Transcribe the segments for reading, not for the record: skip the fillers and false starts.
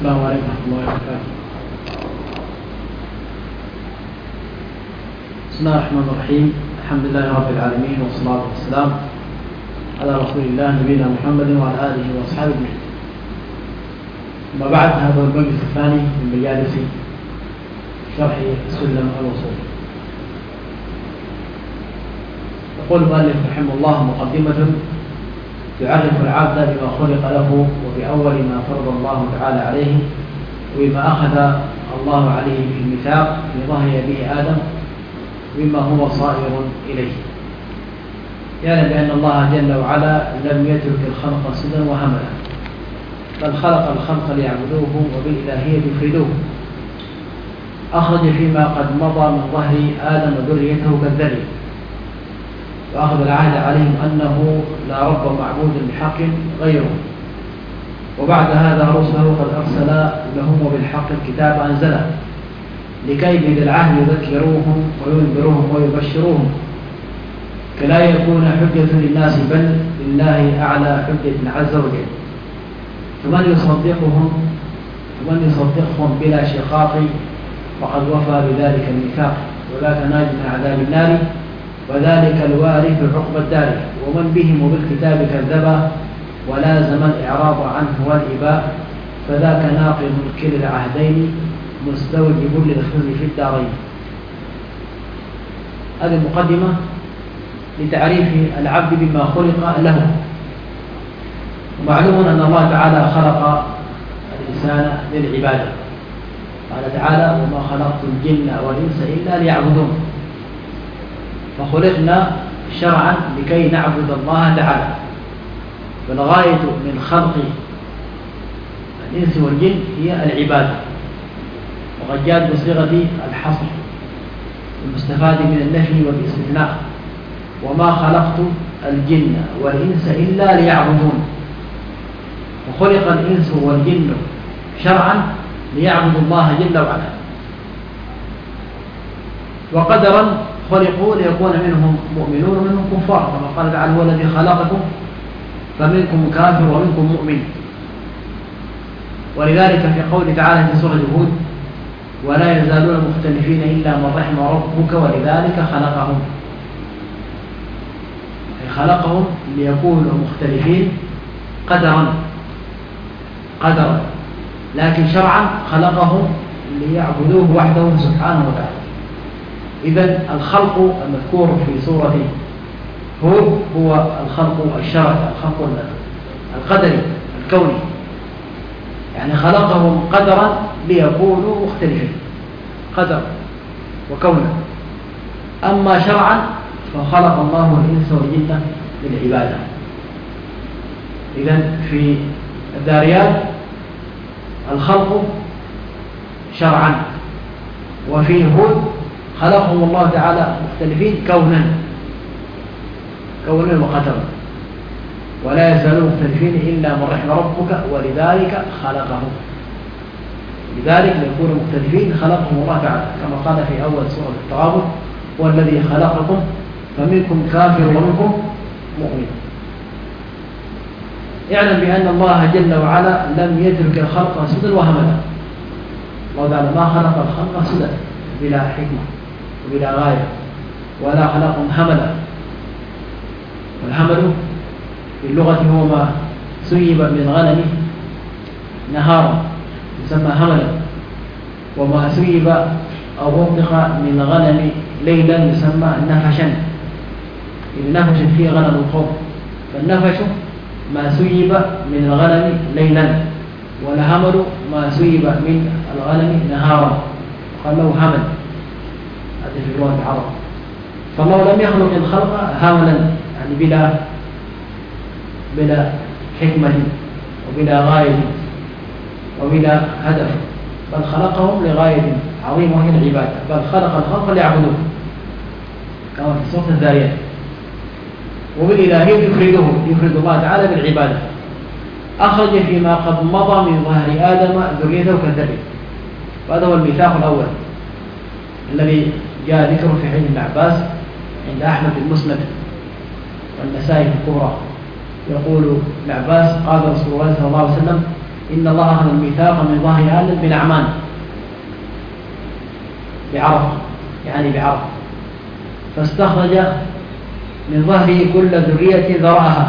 السلام عليكم ورحمة الله وبركاته. بسم الله الرحمن الرحيم. الحمد لله رب العالمين والصلاة والسلام على رسول الله نبينا محمد وعلى آله وأصحابه أجمعين. أما بعد، هذا المجلس الثاني من مجالس شرح سلم الوصول. يقول المؤلف رحمه الله مقدمة تعرف العبد بما خلق له وبأول ما فرض الله تعالى عليه وبما أخذ الله عليه في الميثاق في ظهر أبيه آدم وبما هو صائر إليه. يعلم بأن الله جل وعلا لم يترك الخلق سدى وهملا، بل خلق الخلق ليعبدوه وبالإلهية يفردوه. أخرج فيما قد مضى من ظهر آدم وذريته كالذري، وأخذ العهد عليهم أنه لا رب معبود بحق غيره. وبعد هذا رسله قد أرسل لهم وبالحق الكتاب أنزله لكي بذي العهد يذكروهم وينذروهم ويبشروهم، كلا يكون حجة للناس بل لله أعلى حجة عز وجل. فمن يصدقهم بلا شقاق فقد وفى بذلك الميثاق، وذاك ناج من عذاب النار وذلك الوارث عقب الدار. ومن بهم وبالكتاب كذب ولازم الإعراض عنه والإباء، فذاك ناقض كلا العهدين مستوجب للخزي في الدارين. هذه المقدمة لتعريف العبد بما خلق له. ومعلوم أن الله تعالى خلق الإنسان للعبادة، قال تعالى وما خلقت الجن والإنس إلا ليعبدون. فخلقنا شرعا لكي نعبد الله تعالى، فالغاية من خلق الإنس والجن هي العبادة، وقد جاءت بصيغة الحصر المستفاد من النفي والاستثناء، وما خلقت الجن والإنس إلا ليعبدون. وخلق الإنس والجن شرعا ليعبدوا الله جل وعلا، وقدرا خلقوا ليكون منهم مؤمنون ومنهم كفار، كما قال تعالى هو الذي خلقكم فمنكم كافر ومنكم مؤمن. ولذلك في قوله تعالى في سورة هود ولا يزالون مختلفين إلا من رحم ربك ولذلك خلقهم، أي خلقهم ليكونوا مختلفين قدرا، لكن شرعا خلقهم ليعبدوه وحده سبحانه وتعالى. إذن الخلق المذكور في سورة هود هو الخلق الشرعي، الخلق القدري الكوني، يعني خلقهم قدرا ليكونوا مختلفين قدرا وكونا. أما شرعا فخلق الله الإنس والجن للعبادة. إذن في الذاريات الخلق شرعا، وفي هود خلقهم الله تعالى مختلفين كونا وقدرا، ولا يزالون مختلفين إلا من رحم ربك ولذلك خلقهم. لذلك ليكونوا مختلفين خلقهم الله تعالى، كما قال في أول سورة التغابن هو الذي خلقكم فمنكم كافر ومنكم مؤمن. اعلم بأن الله جل وعلا لم يترك الخلق سدى وهملا. الله تعالى ما خلق الخلق سدى بلا حكمة وبلا غاية، ولا خلقهم هملا. والهمل في اللغة هو ما سيب من غنم نهارا يسمى هملا، وما سيب أو أطلق من غنم ليلا يسمى نفشا، إذا نفشت فيه غنم القوم. فالنفش ما سيب من الغنم ليلا، والهمل ما سيب من الغنم نهارا، قال له همل. هذا في لغة العرب. فالله لم يخلق الخلق هملا، يعني بلا حكمة وبلا غاية وبلا هدف، بل خلقهم لغاية عظيمة وهي العبادة، بل خلق الخلق ليعبدوه كما في سورة الذاريات. وبالإلهية يفرد الله تعالى بالعبادة. أخرج فيما قد مضى من ظهر آدم ذريته كالذري، وهذا هو الميثاق الأول الذي جاء ذكره في حديث ابن عباس عند أحمد المسند والنسائي في الكبرى. يقول ابن عباس قال رسول الله صلى الله عليه وسلم إن الله أخذ الميثاق من ظهر آدم بالأعمال بعرف، يعني بعرف، فاستخرج من ظهره كل ذرية ذرأها،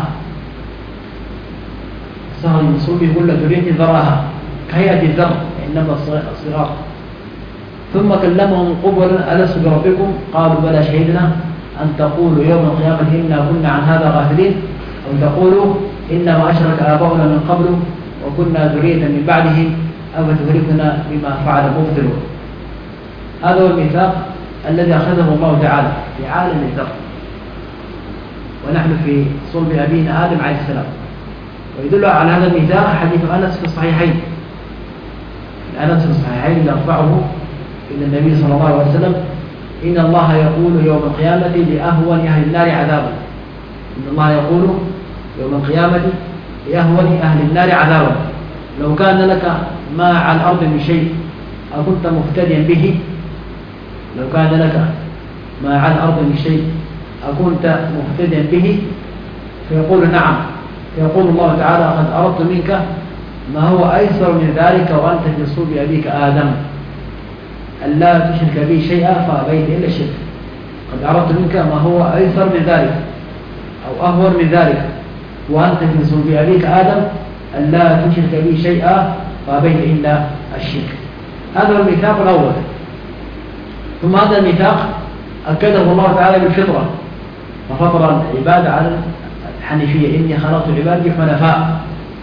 استخرج من صلبه كل ذرية ذرأها كهيئة الذر إنما الصغار. ثم كلمهم قبلا ألست بربكم؟ قالوا بلى شهدنا أن تقولوا يوم القيامة إنا كنا عن هذا غافلين، أو تقولوا إنما أشرك آباؤنا من قبل وكنا ذرية من بعدهم أفتهلكنا بما فعل مبطلون. هذا هو الميثاق الذي أخذه الله تعالى في عالم الذر، ونحن في صلب أبينا آدم عليه السلام. ويدل على هذا الميثاق حديث أنس في الصحيحين، أنس في الصحيحين يرفعه إلى النبي صلى الله عليه وسلم: إن الله يقول يوم القيامة لأهون أهل النار عذابا. إن الله يقول يوم القيامة لأهون أهل النار عذابا لو كان لك ما على الأرض من شيء أكنت مفتديا به، لو كان لك ما على الأرض من شيء أكنت مفتديا به، فيقول نعم، فيقول الله تعالى: قد أردت منك ما هو أيسر من ذلك وأنت في صلب أبيك آدم ألا تشرك بي شيئا فأبيت إلا الشرك. قد أردت منك ما هو أيسر من ذلك أو أهون من ذلك وأنت في صلب أبيك آدم ألا تشرك بي شيئا فأبيت إلا الشرك. هذا هو الميثاق الأول. ثم هذا الميثاق أكده الله تعالى بالفطرة، ففطر العباد على الحنيفية: إني خلقت عبادي حنفاء،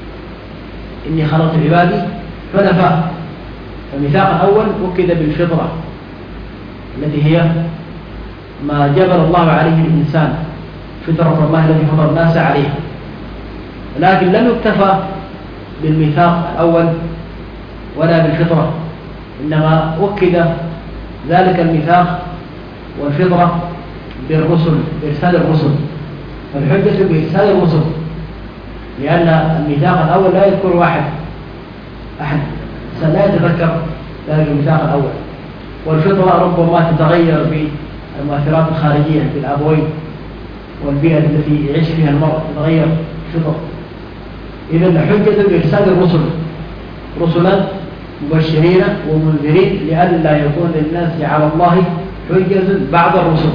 إني خلقت عبادي حنفاء. فالميثاق الأول أكد بالفطرة التي هي ما جبل الله عليه الإنسان، فطرة الله التي فطر الناس عليها. لكن لم يكتفى بالميثاق الأول ولا بالفطرة، إنما أكد ذلك الميثاق والفطرة بالرسل، بإرسال الرسل. فالحجة بإرسال الرسل، لأن الميثاق الأول لا يذكر أحد لا يتذكر ذلك الميثاق الأول. والفطرة ربما تتغير بالمؤثرات الخارجية بالأبوين والبيئة التي يعيش فيها المرء، تتغير الفطر. إذا الحجة بإرسال الرسل، رسلا مبشرين ومنذرين لئلا يكون للناس على الله حجة بعد الرسل.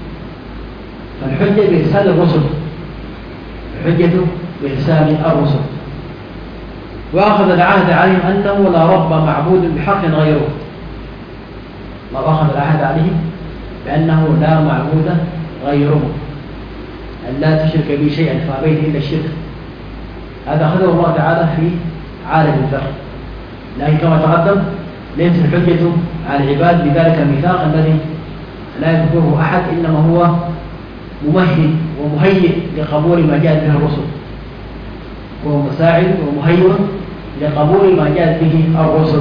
فالحجة بإرسال الرسل، الحجة بإرسال الرسل. وأخذ العهد عليهم أنه لا رب معبود بحق غيره. الله أخذ العهد عليهم بأنه لا معبود غيره، أن لا تشرك بي شيئا فأبيت إلا الشرك. هذا أخذه الله تعالى في عالم الذر. لكن كما تقدم ليس الحجة على العباد بذلك الميثاق الذي لا يذكره أحد، إنما هو ممهد ومهيئ لقبول ما جاءت به الرسل، هو مساعد ومهيئ لقبول ما جاءت به الرسل.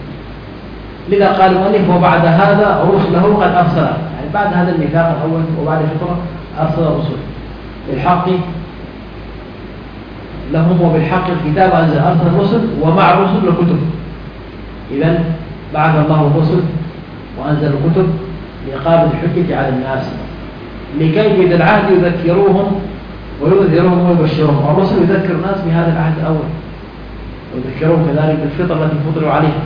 لذا قال المؤلف: وبعد هذا رسله قد أرسل، يعني بعد هذا الميثاق الأول وبعد الفطرة أرسل الرسل بالحق لهم وبالحق الكتاب أنزل، أرسل الرسل ومع الرسل الكتب. إذن بعث الله الرسل وأنزل الكتب لإقامة الحجة على الناس، لكي بذي العهد يذكروهم وينذرهم ويبشرهم. الرسل يذكر الناس بهذا العهد الأول، ويذكرهم كذلك بالفطرة التي فطروا عليها،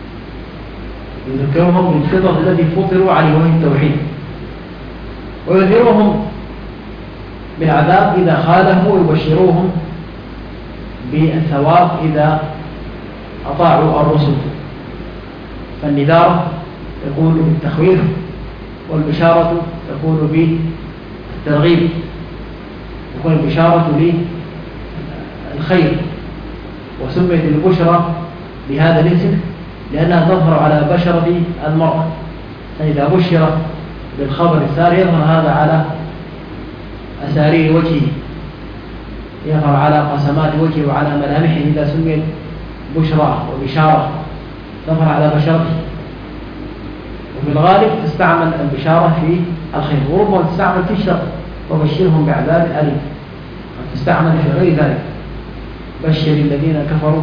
يذكرهم بالفطرة التي فطروا عليها وهي التوحيد، وينذرهم بالعذاب إذا خالفوا، ويبشروهم بالثواب إذا أطاعوا الرسل. فالنذارة تكون بالتخويف، والبشارة تكون بالترغيب، تكون البشارة للخير. وسميت البشرى بهذا الاسم لأنها تظهر على بشرة المرء، فإذا بشر بالخبر السار يظهر هذا على أسارير وجهه، يظهر على قسمات وجهه وعلى ملامحه. إذا سميت بشرى وبشارة تظهر على بشرته. وفي الغالب تستعمل البشارة في الخير، وربما تستعمل في الشر: وبشرهم بعذاب أليم. تستعمل في غير ذلك: بشر الذين كفروا،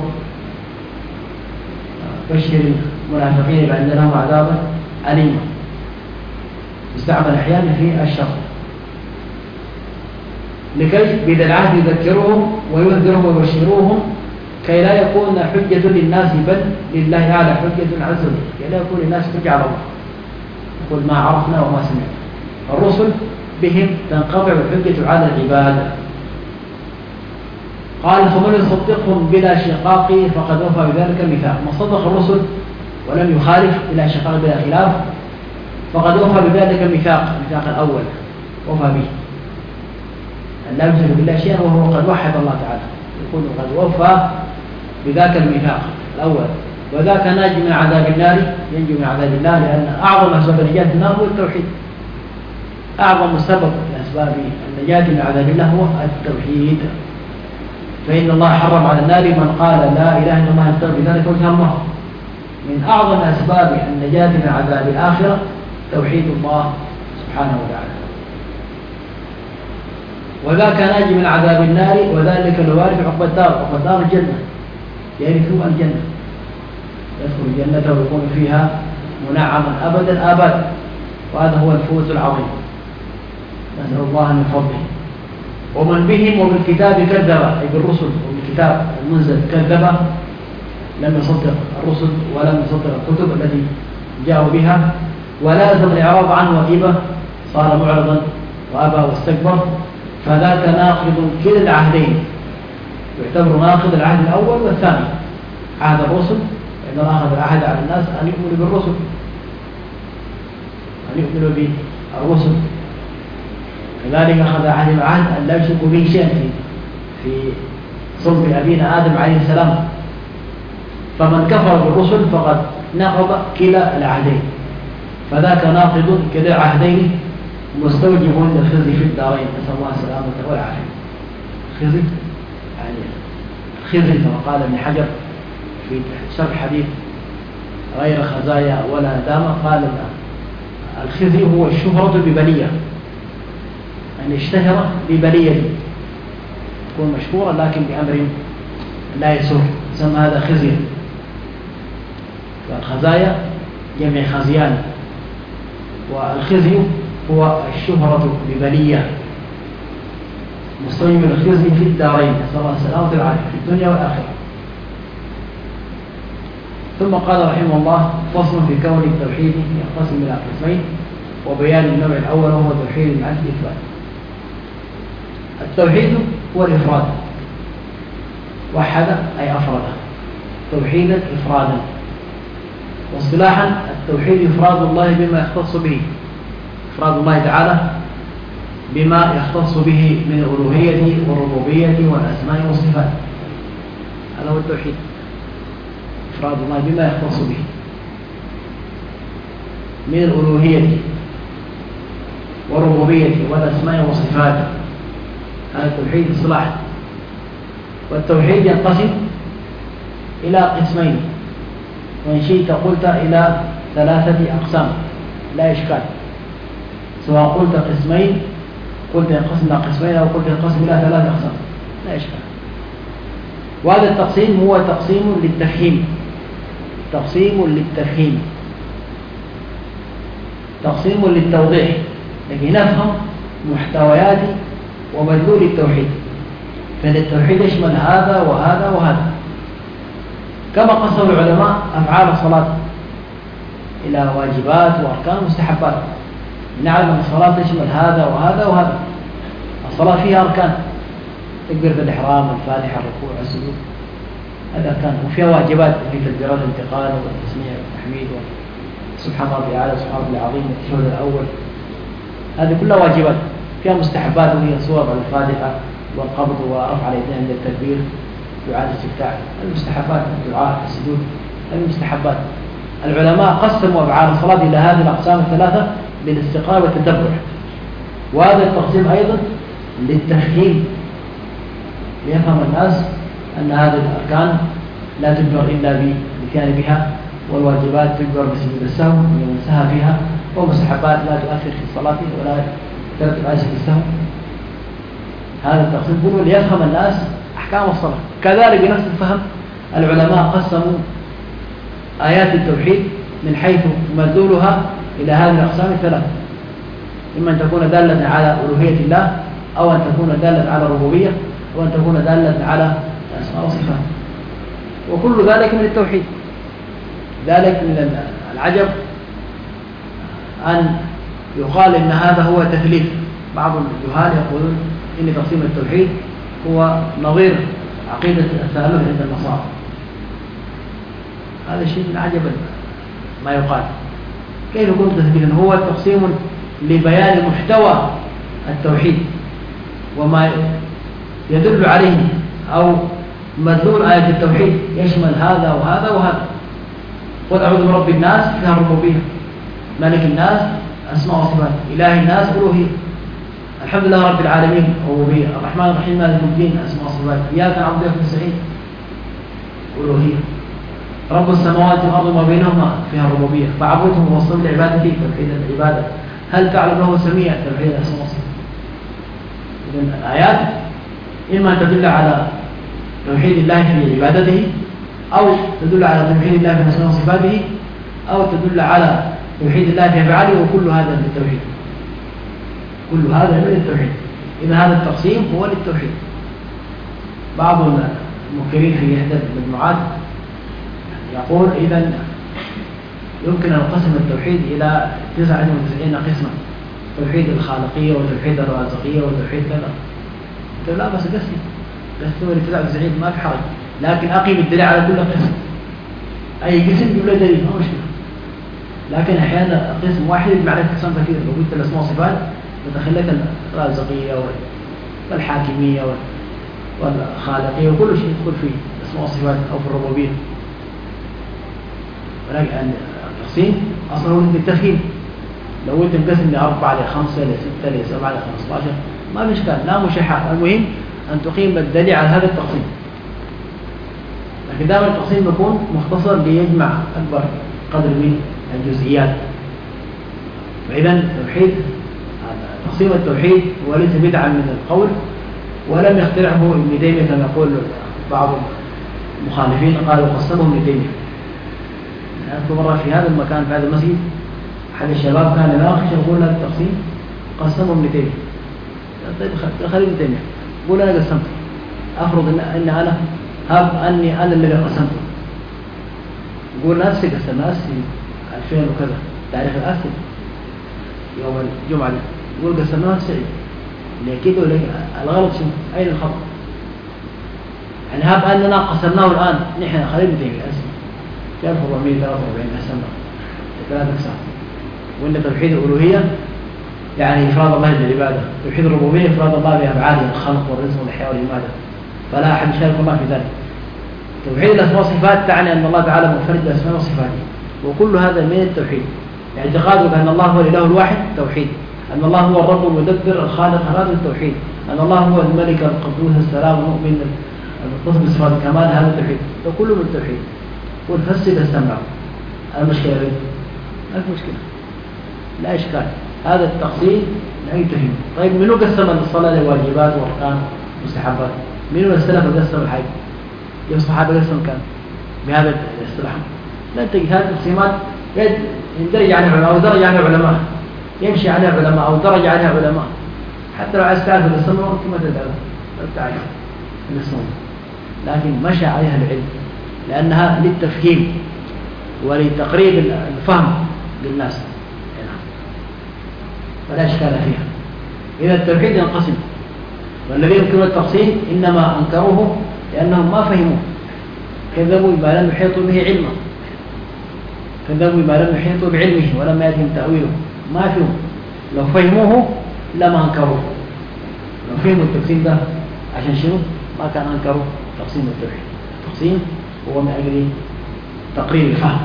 بشر المنافقين بأن لهم عذابا أليما. تستعمل أحيانا في الشر، لكي بذي العهد يذكرهم وينذرهم ويبشروهم كي لا يكون حجة للناس بل لله تعالى حجة عز وجل، كي لا يكون للناس حجة على الله، يقول ما عرفنا وما سمعنا. الرسل بهم تنقطع الحجة على العباد. قال فمن يصدقهم بلا شقاق فقد وفى بذلك الميثاق. من صدق الرسل ولم يخالف بلا شقاق بلا خلاف فقد وفى بذلك الميثاق الأول، وفى به أن لا يشرك بالله شيئا وهو قد وحد الله تعالى، يكون قد وفى بذاك الميثاق الأول. وذاك ناجي من عذاب النار، ينجو من عذاب الله، لأن أعظم أسباب نجاة النار هو التوحيد. أعظم سبب من أسباب النجاة من عذاب الله هو التوحيد. فإن الله حرم على النار من قال لا إله إلا الله يبتغي بذلك وجه الله. من أعظم أسباب النجاة من عذاب الآخرة توحيد الله سبحانه وتعالى. وذاك ناجي من عذاب النار وذلك الوارث عقبى الدار، عقبى الدار الجنة، يرث الجنة، يدخل الجنة ويكون فيها منعما أبدا آباد، وهذا هو الفوز العظيم، نسأل الله من فضله. ومن بهم وبالكتاب كذب، أي بالرسل وبالكتاب المنزل كذب، لم يصدق الرسل ولم يصدق الكتب التي جاءوا بها، ولازم الإعراض عنه وإبه، صار معرضا وأبى واستكبر، فذاك ناقض كلا العهدين، يعتبر ناقض العهد الأول والثاني، عهد الرسل، فإن الله أخذ العهد على الناس أن يؤمنوا بالرسل، أن يؤمنوا بالرسل، كذلك أخذ عهد العهد أن لا يشركوا به شيئا في صلب أبينا آدم عليه السلام. فمن كفر بالرسل فقد نقض كلا العهدين، فذاك ناقض كلا العهدين مستوجب للخزي في الدارين، نسأل الله السلامة والعافية. خزي يعني خزي كما قال ابن حجر في شرح حديث غير خزايا ولا ندامة، قال الخزي هو الشهرة ببلية، يعني اشتهر ببلية، يكون مشهورا لكن بأمر لا يسر، يسمى هذا خزيا. والخزايا جمع خزيان، والخزي هو الشهرة ببلية، مستوجب الخزي في الدارين، نسأل الله السلامة والعافية في الدنيا والآخرة. ثم قال رحمه الله فصل في كون التوحيد ينقسم إلى قسمين، وبيان النوع الأول وهو توحيد مع الإثبات. التوحيد هو الإفراد، وحد أي أفرد، توحيدا إفرادا. واصطلاحا التوحيد إفراد الله بما يختص به، إفراد الله تعالى بما يختص به من الألوهية والربوبية والأسماء والصفات، هذا هو التوحيد، إفراد الله بما يختص به من الألوهية والربوبية والأسماء والصفات، هذا التوحيد اصطلاحا. والتوحيد ينقسم إلى قسمين، وإن شئت قلت إلى 3 أقسام لا إشكال، سواء قلت قسمين، قلت ينقسم إلى قسمين، أو قلت ينقسم إلى 3 أقسام لا إشكال. وهذا التقسيم هو تقسيم للتفهيم، تقسيم للتفهيم، تقسيم للتوضيح، لكي نفهم محتويات ومدلول التوحيد، فإن التوحيد يشمل هذا وهذا وهذا. كما قسم العلماء أفعال الصلاة إلى واجبات وأركان ومستحبات، نعلم أن الصلاة تشمل هذا وهذا وهذا. الصلاة فيها أركان، تكبيرة الإحرام، الفاتحة، الركوع، السجود، هذا أركان، وفيها واجبات في تكبيرات الانتقال والتسميع والتحميد سبحان ربي الأعلى وسبحان ربي العظيم والتشهد الأول، هذه كلها واجبات. فيها مستحبات وهي صور الفاتحة والقبض ورفع اليدين عند التكبير، دعاء الاستفتاح، المستحبات، الدعاء، السجود، المستحبات. العلماء قسموا أفعال الصلاة إلى هذه الأقسام الثلاثة بالاستقراء والتتبع، وهذا التقسيم أيضا للتفهيم، ليفهم الناس أن هذه الأركان لا تجبر إلا بالإتيان بها، والواجبات تجبر بسجود السهو لمن سهى فيها، والمستحبات لا تؤثر في الصلاة ولا ترتب على سجود السهو. هذا التقسيم كله ليفهم الناس أحكام الصلاة. كذلك بنفس الفهم العلماء قسموا آيات التوحيد من حيث مدلولها إلى هذه الأقسام الثلاثة، إما أن تكون دالة على ألوهية الله، أو أن تكون دالة على الربوبية، أو أن تكون دالة على الأسماء والصفات. وكل ذلك من التوحيد. ذلك من العجب أن يقال إن هذا هو تثليث. بعض الجهال يقولون إن تقسيم التوحيد هو نظير عقيدة التألف عند النصارى. هذا شيء من عجب ما يقال. كيف يكون تثليثا؟ هو تقسيم لبيان محتوى التوحيد وما يدل عليه أو مدلول آية التوحيد يشمل هذا وهذا وهذا. قل أعوذ برب الناس فيها الربوبية، ملك الناس أسماء وصفات، إله الناس ألوهية، الحمد لله رب العالمين ربوبية، الرحمن الرحيم مالك الدين أسماء وصفات، إياك نعبد وإياك نستعين ألوهية، رب السماوات والأرض وما بينهما فيها الربوبية، فاعبده ووصل لعبادته توحيد العبادة، هل تعلم له سميع توحيد الأسماء والصفات. إذن الآيات إما تدل على توحيد الله في عبادته، أو تدل على توحيد الله في أسماء وصفاته، أو تدل على توحيد الله في أفعاله، وكل هذا من التوحيد. كل هذا من التوحيد. إذا هذا التقسيم هو للتوحيد. بعض المفكرين في إحدى المجموعات يقول إذا يمكن أن نقسم التوحيد إلى 99 قسما، توحيد الخالقية وتوحيد الرازقية وتوحيد كذا. لا بس قسم ل 99 ما في حرج، لكن أقيم الدليل على كل قسم. أي قسم يجيب له دليل ما مشكلة. لكن أحيانا قسم واحد يجمع عليه أقسام كثيرة. لو قلت الأسماء والصفات متخلت الرازقية والحاكمية والخالقية وكل شيء يدخل في الأسماء والصفات أو في الربوبية. ولكن التقسيم أصلا هو بالتفهيم. لو قلت مقسم ل4 ل5 ل6 ل7 ل15 ما في إشكال، لا مشاحة. المهم أن تقيم الدليل على هذا التقسيم. لكن دائما التقسيم يكون مختصر ليجمع أكبر قدر من الجزئيات. فإذا تقسيم التوحيد هو ليس بدعا من القول، ولم يخترعه ابن تيمية كما يقول بعض المخالفين، قالوا قسمه ابن تيمية. أذكر مرة في هذا المكان في هذا المسجد أحد الشباب كان يناقش يقول هذا التقسيم قسمه ابن تيمية. طيب خلي ابن تيمية قول أنا قسمت، أفرض أن أنا هب أني أنا الذي قسمته، يقول نفسي قسم نفسي 2000 وكذا تاريخ الأسد يوم الجمعة ده. يقول قسمناها سعيد ليه كده ولا الغلط شنو؟ أين الخطأ؟ يعني هب أننا قسمناه الآن نحن خلينا نتيجي أسد 1443 قسمنا 3 أقسام. وإن توحيد الألوهية يعني إفراد الله بالعبادة، توحيد الربوبية إفراد الله بأفعاله الخلق والرزق والإحياء والإماتة، فلا أحد يشارك الله في ذلك. توحيد الأسماء والصفات تعني أن الله تعالى منفرد بأسماء وصفاته، وكل هذا من التوحيد. اعتقادك أن الله هو الإله الواحد توحيد، أن الله هو الرب المدبر الخالق هذا التوحيد، أن الله هو الملك القدوس السلام المؤمن المتصف بصفات الكمال هذا التوحيد، وكله من التوحيد. والفسد السمع المشكلة ما في مشكلة، لا إشكال. هذا التقسيم لا يتهم. طيب منو قسم الصلاة لواجبات وأركان ومستحبات؟ منو السلف قسم الحج؟ يوم الصحابة قسم كان بهذا الاصطلاح. لا تجد هذه التقسيمات يندرج عليها علماء أو درج عليها علماء، يمشي عليها علماء أو درج عليها علماء. حتى لو عايز تعرف السنة كما تدعو لا تعرف السنة، لكن مشى عليها العلم لأنها للتفهيم ولتقريب الفهم للناس، فلا إشكال فيها. إذا التوحيد ينقسم، والذين ينكرون التقسيم إنما أنكروه لأنهم ما فهموه، كذبوا بما لم يحيطوا به علما، كذبوا بما لم يحيطوا بعلمه ولم يأتهم تأويله. ما فهموا، لو فهموه لما أنكروه. لو فهموا التقسيم ده عشان شنو ما كان أنكروا تقسيم التوحيد. التقسيم هو من أجل تقريب الفهم.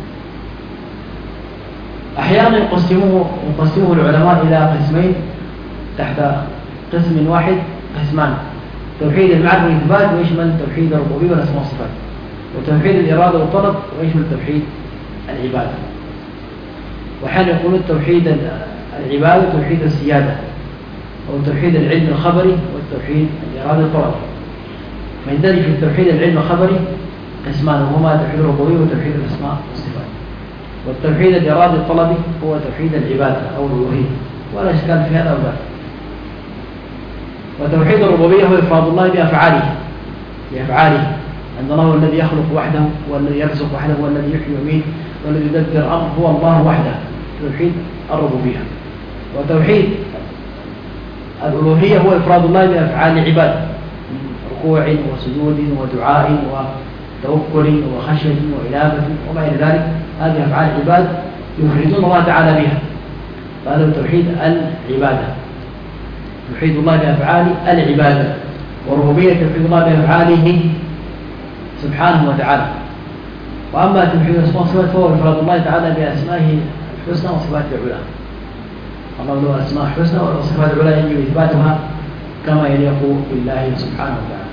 أحيانا يقسموه العلماء إلى قسمين تحت قسم واحد، قسمان: توحيد المعرفة والإثبات ويشمل توحيد الربوبية والأسماء والصفات، وتوحيد الإرادة والطلب ويشمل توحيد العبادة. وأحيانا يقولون توحيد العبادة توحيد السيادة، أو توحيد العلم الخبري والتوحيد الإرادة والطلب. فيندرج في التوحيد العلم الخبري قسمان، وهما توحيد الربوبية وتوحيد الأسماء والصفات. والتوحيد الإرادي الطلبي هو توحيد العبادة أو الألوهية، ولا إشكال في هذا أو ذاك. وتوحيد الربوبية هو إفراد الله بأفعاله أن الله هو الذي يخلق وحده والذي يرزق وحده والذي يحيي ويميت والذي يدبر الأمر هو الله وحده. توحيد الربوبية. وتوحيد الألوهية هو إفراد الله بأفعال العباد من ركوع وسجود ودعاء وتوكل وخشية وإنابة وما إلى ذلك. هذه أفعال العباد يفردون الله تعالى بها، فهذا توحيد العبادة. توحيد الله بأفعال العبادة. والربوبية توحيد الله بأفعاله سبحانه وتعالى. وأما توحيد الأسماء والصفات فهو إفراد الله تعالى بأسمائه الحسنى وصفاته العلى. الله له أسماء حسنى وصفات العلى يجب إثباتها كما يليق بالله سبحانه وتعالى.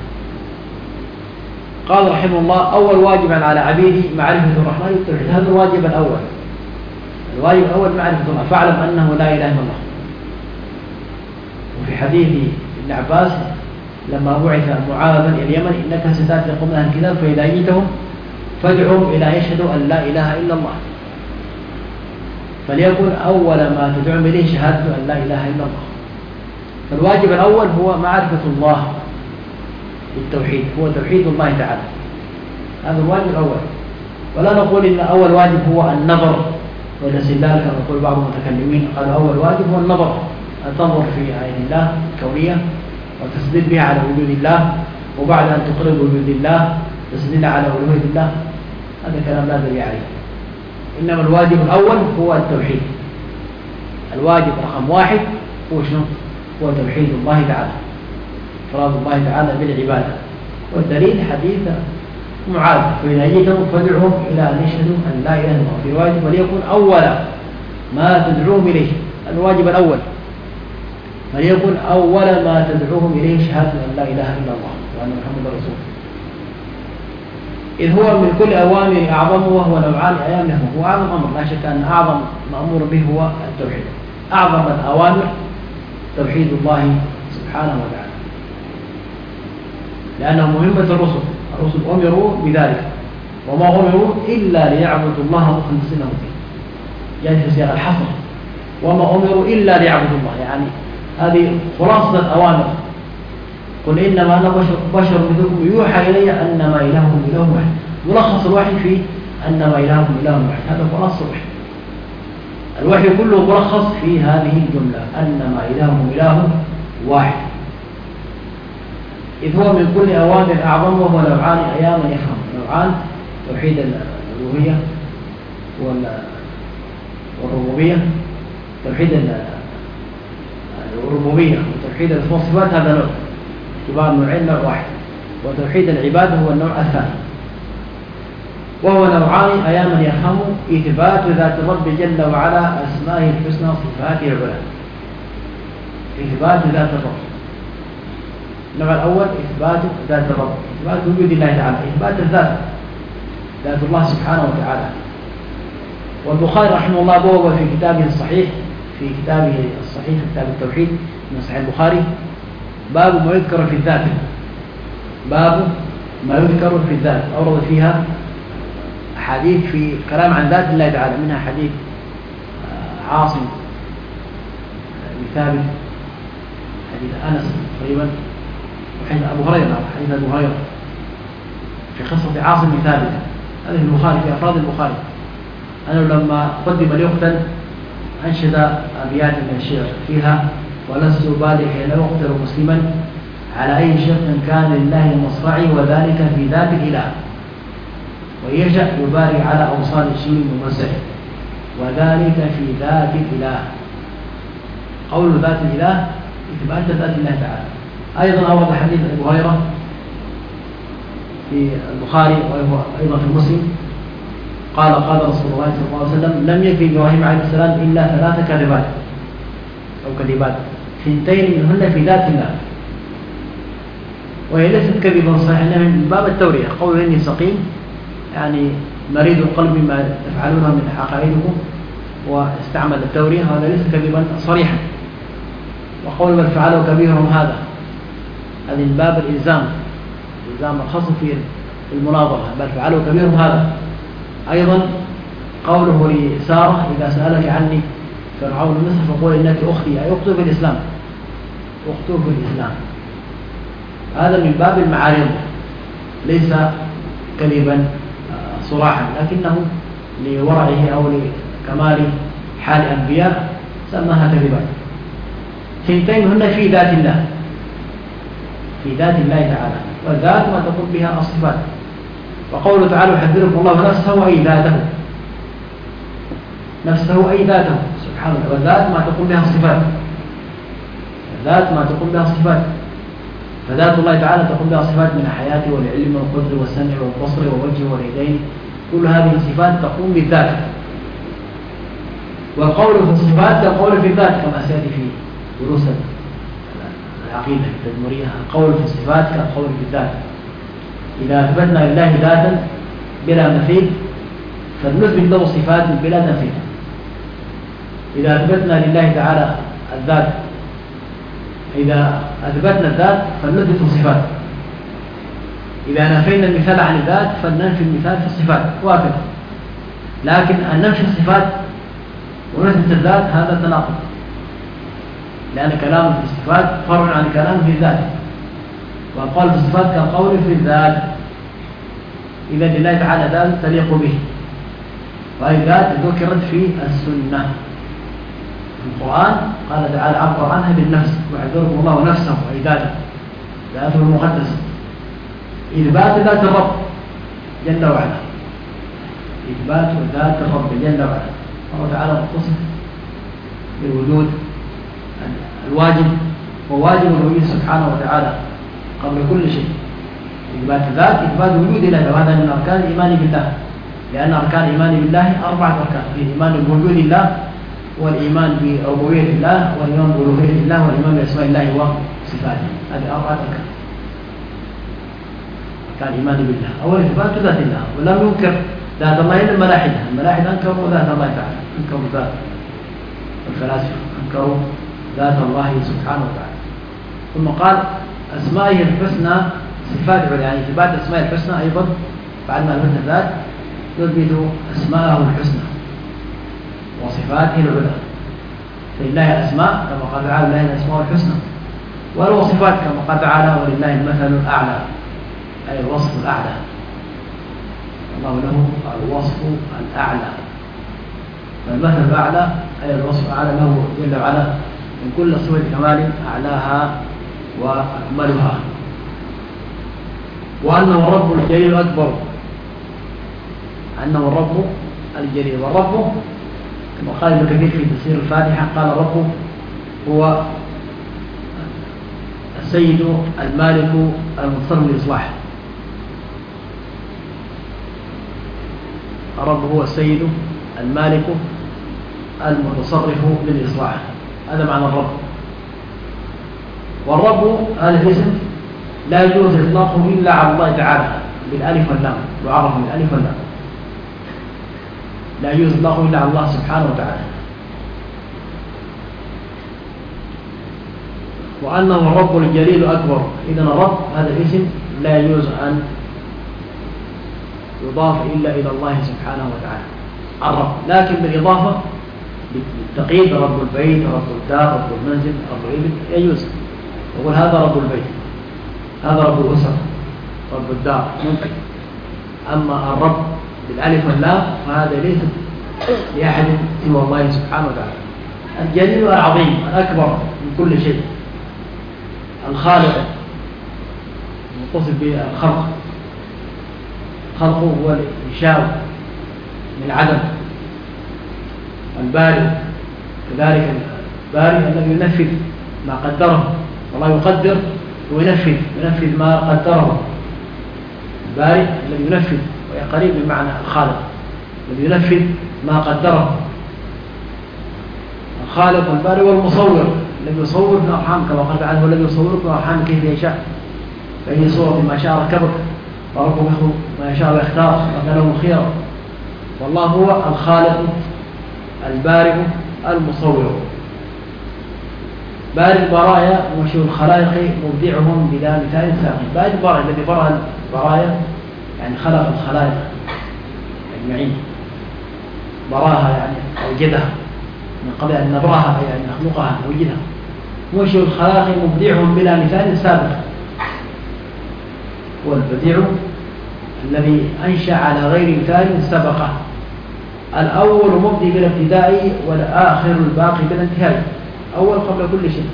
قال رحمه الله: أول واجب على عبيده معرفة الرحمن والتوحيد. هذا الواجب الأول. الواجب الأول معرفة الله، فاعلم أنه لا إله إلا الله. وفي حديث ابن عباس لما بعث معاذ إلى اليمن: إنك ستأتي قوم أهل الكتاب فإذا جئتهم فادعهم إلى يشهدوا أن لا إله إلا الله، فليكن أول ما تدعون إليه شهادة أن لا إله إلا الله. فالواجب الأول هو معرفة الله بالتوحيد، هو توحيد الله تعالى. هذا الواجب الأول. ولا نقول إن أول واجب هو النظر والاستدلال كما يقول بعض المتكلمين، قال أول واجب هو النظر، أن تنظر في آيات الله الكونية وتستدل بها على وجود الله، وبعد أن تقر بوجود الله تستدل على ألوهية الله. هذا كلام لا دليل عليه. إنما الواجب الأول هو التوحيد. الواجب رقم واحد هو شنو؟ هو توحيد الله تعالى، إفراد الله تعالى بالعبادة. والدليل حديث معاذ: فإذا جئتم فادعهم إلى أن يشهدوا أن لا إله إلا الله. في رواية: وليكن أول ما تدعوهم إليه. الواجب الأول فليكن أول ما تدعوهم إليه شهادة أن لا إله إلا الله وأن محمد رسول الله. إذ هو من كل أوامر أعظم، وهو نوعان أيام له. هو أعظم أمر، لا شك أن أعظم مأمور به هو التوحيد. أعظم الأوامر توحيد الله سبحانه وتعالى، لأنه مهمة الرسل. الرسل أمروا بذلك، وما أمروا إلا ليعبدوا الله مخلصين له الدين. يعني في صيغة الحصر: وما أمروا إلا ليعبدوا الله. يعني هذه خلاصة الأوامر. قل إنما أنا بشر مثلكم يوحى إلي أنما إلهكم إله واحد. ملخص الوحي في أنما إلهكم إله واحد، هذا خلاصة الوحي. الوحي كله ملخص في هذه الجملة: أنما إلهكم إله واحد. إذ هو من كل أوامر أعظم، وهو نوعان أياما يفهم. نوعان: توحيد الألوهية والربوبية. توحيد الربوبية وتوحيد الأسماء والصفات هذا نوع، اعتبار نوعين، نوع واحد. وتوحيد العبادة هو النوع الثاني، وهو نوعان أياما يفهم: إثبات ذات الرب جل وعلا أسمائه الحسنى وصفاته العلى. إثبات ذات الرب. النوع الأول إثبات ذات الرب، إثبات وجود الله تعالى، إثبات الذات، ذات الله سبحانه وتعالى. والبخاري رحمه الله بوب في كتابه الصحيح، في كتابه الصحيح كتاب التوحيد من صحيح البخاري: باب ما يذكر في الذات. باب ما يذكر في الذات. أورد فيها حديث في كلام عن ذات الله تعالى، منها حديث عاصم بن ثابت، حديث أنس تقريبا، وحديث أبو هريرة، حديث أبو هريرة في قصة عاصم بن ثابت. هذه البخاري في أفراد البخاري، أنه لما قدم ليقتل أنشد أبيات من الشعر فيها: ولست بالي حين أقتل مسلما على أي شق كان لله مصرعي، وذلك في ذات الإله، ويشأ يباري على أوصال الشيء الممزح، وذلك في ذات الإله. قول ذات الإله إثبات ذات الله تعالى. أيضا أورد حديث أبو هريرة في البخاري وهو أيضا في مسلم: قال رسول الله صلى الله عليه وسلم: لم يكن إبراهيم عليه السلام إلا 3 كذبات أو كذبات، 2 منهن في ذات الله، وهي ليست كذبا صحيحا من باب التورية. قول إني سقيم يعني مريض القلب ما تفعلونه من عقائدكم، واستعمل التورية، هذا ليس كذبا صريحا. وقول بل فعلوا كبيرهم هذا من باب الإلزام الخاص في المناظرة: بل فعلوا كبيرهم هذا. أيضا قوله لسارة: إذا سألك عني فرعون مصر فقول إنك أختي، أي أخته في الإسلام، أخته في الإسلام. هذا من باب المعارض، ليس كذبا صراحا، لكنه لورعه أو لكمال حال الأنبياء سماها كذبا. ثنتين هن في ذات الله، في ذات الله تعالى، والذات ما تقوم بها الصفات. وقوله تعالى يحذركم الله نفسه أي ذاته، نفسه أي ذاته سبحانه. والذات ما تقوم بها الصفات، الذات ما تقوم بها الصفات. فذات الله تعالى تقوم بها صفات من الحياة والعلم والقدر والسمع والبصر والوجه واليدين، كل هذه الصفات تقوم بالذات. والقول في الصفات كالقول في الذات كما سيأتي في دروس العقيدة التدمرية. القول في الصفات كالقول في الذات. إذا أثبتنا لله ذاتا بلا مثيل فنثبت له صفات بلا مثيل. إذا أثبتنا لله تعالى الذات، إذا أثبتنا الذات فنثبت الصفات. إذا نفينا المثال عن الذات فننفي المثال في الصفات، وهكذا. لكن أن ننفي الصفات ونثبت الذات هذا تناقض، لأن كلام في الصفات فرع عن كلام في الذات، والقول في الصفات كالقول في الذات. إذا لله تعالى ذات تليق به، وهي ذات ذكرت في السنة. في القرآن قال تعالى عبر عنها بالنفس، ويحذركم الله نفسه أي ذاته، ذاته المقدسة. إثبات ذات الرب جل وعلا، إثبات ذات الرب جل وعلا. الله تعالى متصف بالوجود الواجب، وواجب الوجود سبحانه وتعالى قبل كل شيء. إثبات الذات إثبات وجود الله، وهذا من أركان الإيمان بالله، لأن أركان الإيمان بالله 4 أركان: الإيمان بوجود الله، والإيمان بربوبية الله، والإيمان بألوهية الله، والإيمان بأسماء الله وصفاته. هذه 4 أركان. أركان الإيمان بالله: أول إثبات ذات الله، ولم ينكر ذات الله إلا الملاحدة. الملاحدة أنكروا ذات الله تعالى، أنكروا ذات. الفلاسفة أنكروا ذات الله سبحانه وتعالى. ثم قال أسمائه الحسنى صفات عليا، يعني إثبات أسماء الحسنى أيضا بعد ما أثبت الذات يثبت أسماءه الحسنى وصفاته العلى. فلله أسماء كما قال تعالى لله الأسماء الحسنى، وله صفات كما قال تعالى ولله المثل الأعلى، أي الوصف الأعلى. الله له الوصف الأعلى، فالمثل الأعلى أي الوصف الأعلى له جل وعلا من كل صفة كمال أعلاها وأكملها. وأنه الرب الجليل الأكبر، أنه الرب الجليل. والرب كما قال ابن كثير في تفسير الفاتحة قال الرب هو السيد المالك المتصرف للإصلاح. الرب هو السيد المالك المتصرف للإصلاح، هذا معنى الرب. والرب هذا الاسم لا يجوز إطلاقه إلا على الله تعالى بالألف واللام، يعرف بالألف واللام، لا يجوز إطلاقه إلا على الله سبحانه وتعالى. وأنه الرب الجليل الأكبر. إذن الرب هذا الاسم لا يجوز أن يضاف إلا إلى الله سبحانه وتعالى الرب، لكن بالإضافة بالتقييد رب البيت، رب الدار، رب المنزل، رب الإبل يجوز. يقول هذا رب البيت، هذا رب الأسرة، رب الدار ممكن. أما الرب بالألف واللام فهذا ليس لأحد سوى الله سبحانه وتعالى. الجليل العظيم الأكبر من كل شيء، الخالق متصف بالخلق، خلقه هو الإنشاء من العدم. البارئ كذلك، البارئ الذي ينفذ ما قدره، والله يقدر وينفذ ما قدره. البارئ الذي ينفذ، وهي قريب من معنى الخالق الذي ينفذ ما قدره. الخالق والبارئ والمصور الذي يصور في الأرحام كما قال تعالى هو الذي يصورك في الأرحام كيف يشاء، فهي صورة ما شاء ركبك، وربك يخلق ما يشاء ويختار وله الخيار. والله هو الخالق البارئ المصور. بارئ البرايا ومشيء الخلائق مبدعهم بلا مثال ساقي. بارئ البرايا الذي برأ البرايا يعني خلق الخلائق أجمعين، براها يعني أوجدها من قبل أن نبرها، يعني نخلقها نوجدها. مشيء الخلائق مبدعهم بلا مثال سابق، هو البديع الذي أنشأ على غير مثال سبقه. الأول مبدي بالابتداء، والآخر الباقي بالانتهاء. أول قبل كل شيء.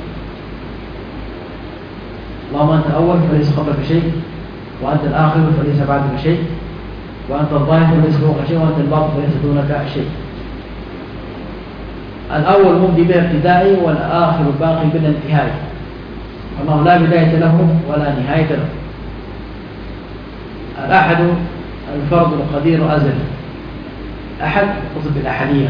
اللهم أنت الأول فليس قبلك شيء، وأنت الآخر فليس بعدك شيء، وأنت الظاهر فليس فوق شيء، وأنت الباطن فليس دونك شيء. الأول مبدي بالابتداء، والآخر الباقي بالانتهاء. الله لا بداية له ولا نهاية له. الأحد الفرد القدير أزل. أحد يتصف بالأحدية،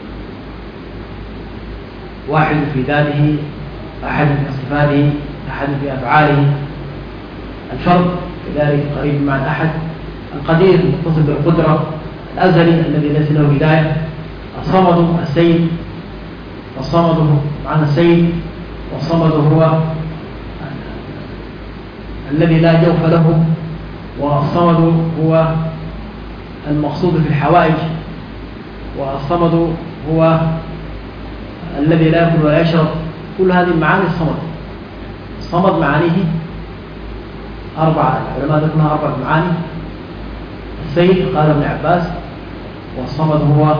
واحد في ذاته، أحد في صفاته، أحد في أفعاله. الفرد كذلك قريب مع الأحد. القدير يتصف بالقدرة. الأزلي الذي ليس له بداية. الصمد السيد، والصمد معنى السيد، والصمد هو الذي لا جوف له، والصمد هو المقصود في الحوائج، والصمد هو الذي لا يأكل ولا يشرب. كل هذه معاني الصمد. الصمد معانيه أربعة، العلماء ذكرنا 4 معاني. السيد قال ابن عباس، والصمد هو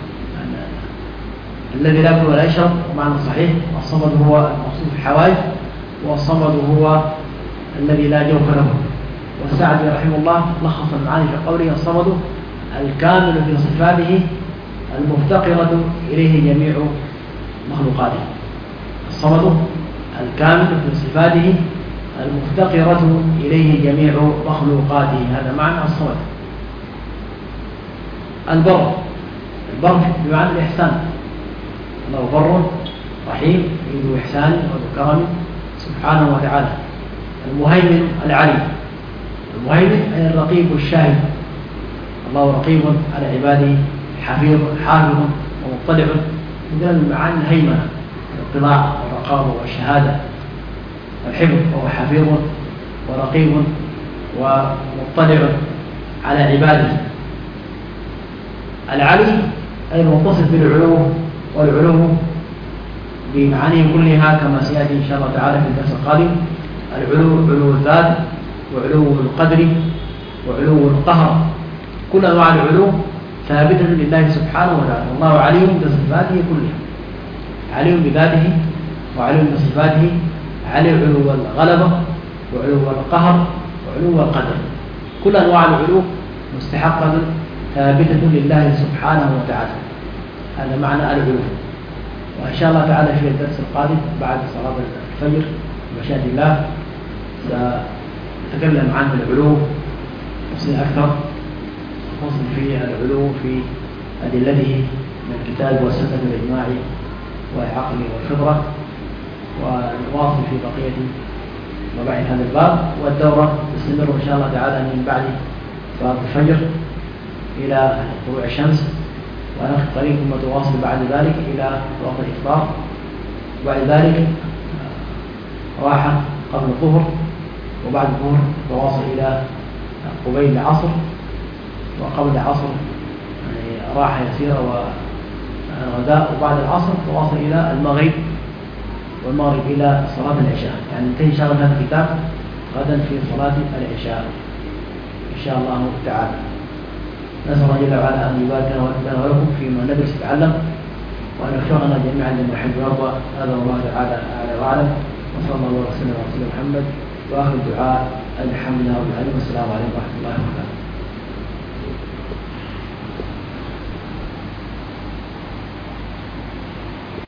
الذي لا يأكل ولا يشرب، ومعنى صحيح. الصمد هو المقصود في الحوائج، والصمد هو الذي لا جوف له. والسعدي رحمه الله لخص المعاني في قوله: الصمد الكامل في صفاته المفتقرة إليه جميع مخلوقاته. الصمد الكامل في صفاته المفتقرة إليه جميع مخلوقاته، هذا معنى الصمد. البر بمعنى الإحسان. الله بر رحيم، ذو إحسان وذو كرم سبحانه وتعالى. المهيمن العليم. المهيمن أي الرقيب الشاهد. الله رقيب على عباده، حفيظ حافظ ومطلع. من معاني الهيمنة الاطلاع والرقابة والشهادة. الحفظ وهو حفيظ ورقيب ومطلع على عباده. العلي أي المتصف بالعلو، والعلو بمعانيه كلها كما سيأتي إن شاء الله تعالى في الدرس القادم. العلو علو الذات، وعلو القدر، وعلو القهر. كل أنواع العلو ثابتة لله سبحانه وتعالى. والله عليم بصفاته كلها، عليم بذاته وعليم بصفاته، علي علو الغلبة وعلو القهر وعلو القدر. كل أنواع العلو مستحقة ثابتة لله سبحانه وتعالى. هذا معنى العلو. وإن شاء الله تعالى في الدرس القادم بعد صلاة الفجر بمشيئة الله سأتكلم عن العلو تفصيل أكثر، خصوصا في العلو في أدلته من الكتاب والسنة والإجماع والعقل والفطرة. ونواصل في بقية مباحث هذا الباب، والدورة تستمر إن شاء الله تعالى من بعد صلاة الفجر إلى طلوع الشمس، وناخذ طريق ثم تواصل بعد ذلك إلى وقت الإفطار، وبعد ذلك راحة قبل الظهر، وبعد الظهر تواصل إلى قبيل العصر، وقبل العصر يعني راحة يسيرة وغداء، وبعد العصر تواصل إلى المغرب، والمغرب إلى صلاة العشاء. يعني انتهي شغل هذا الكتاب غدا في صلاة العشاء إن شاء الله تعالى. نسأل الله جل وعلا أن يبارك لنا ولكم فيما ندرس نتعلم، وأن يوفقنا جميعا لما يحب ويرضى. هذا والله تعالى أعلى وأعلم، وصلى الله وسلم على رسول محمد، وآخر الدعاء الحمد لله رب العالمين، والسلام عليكم ورحمة الله وبركاته.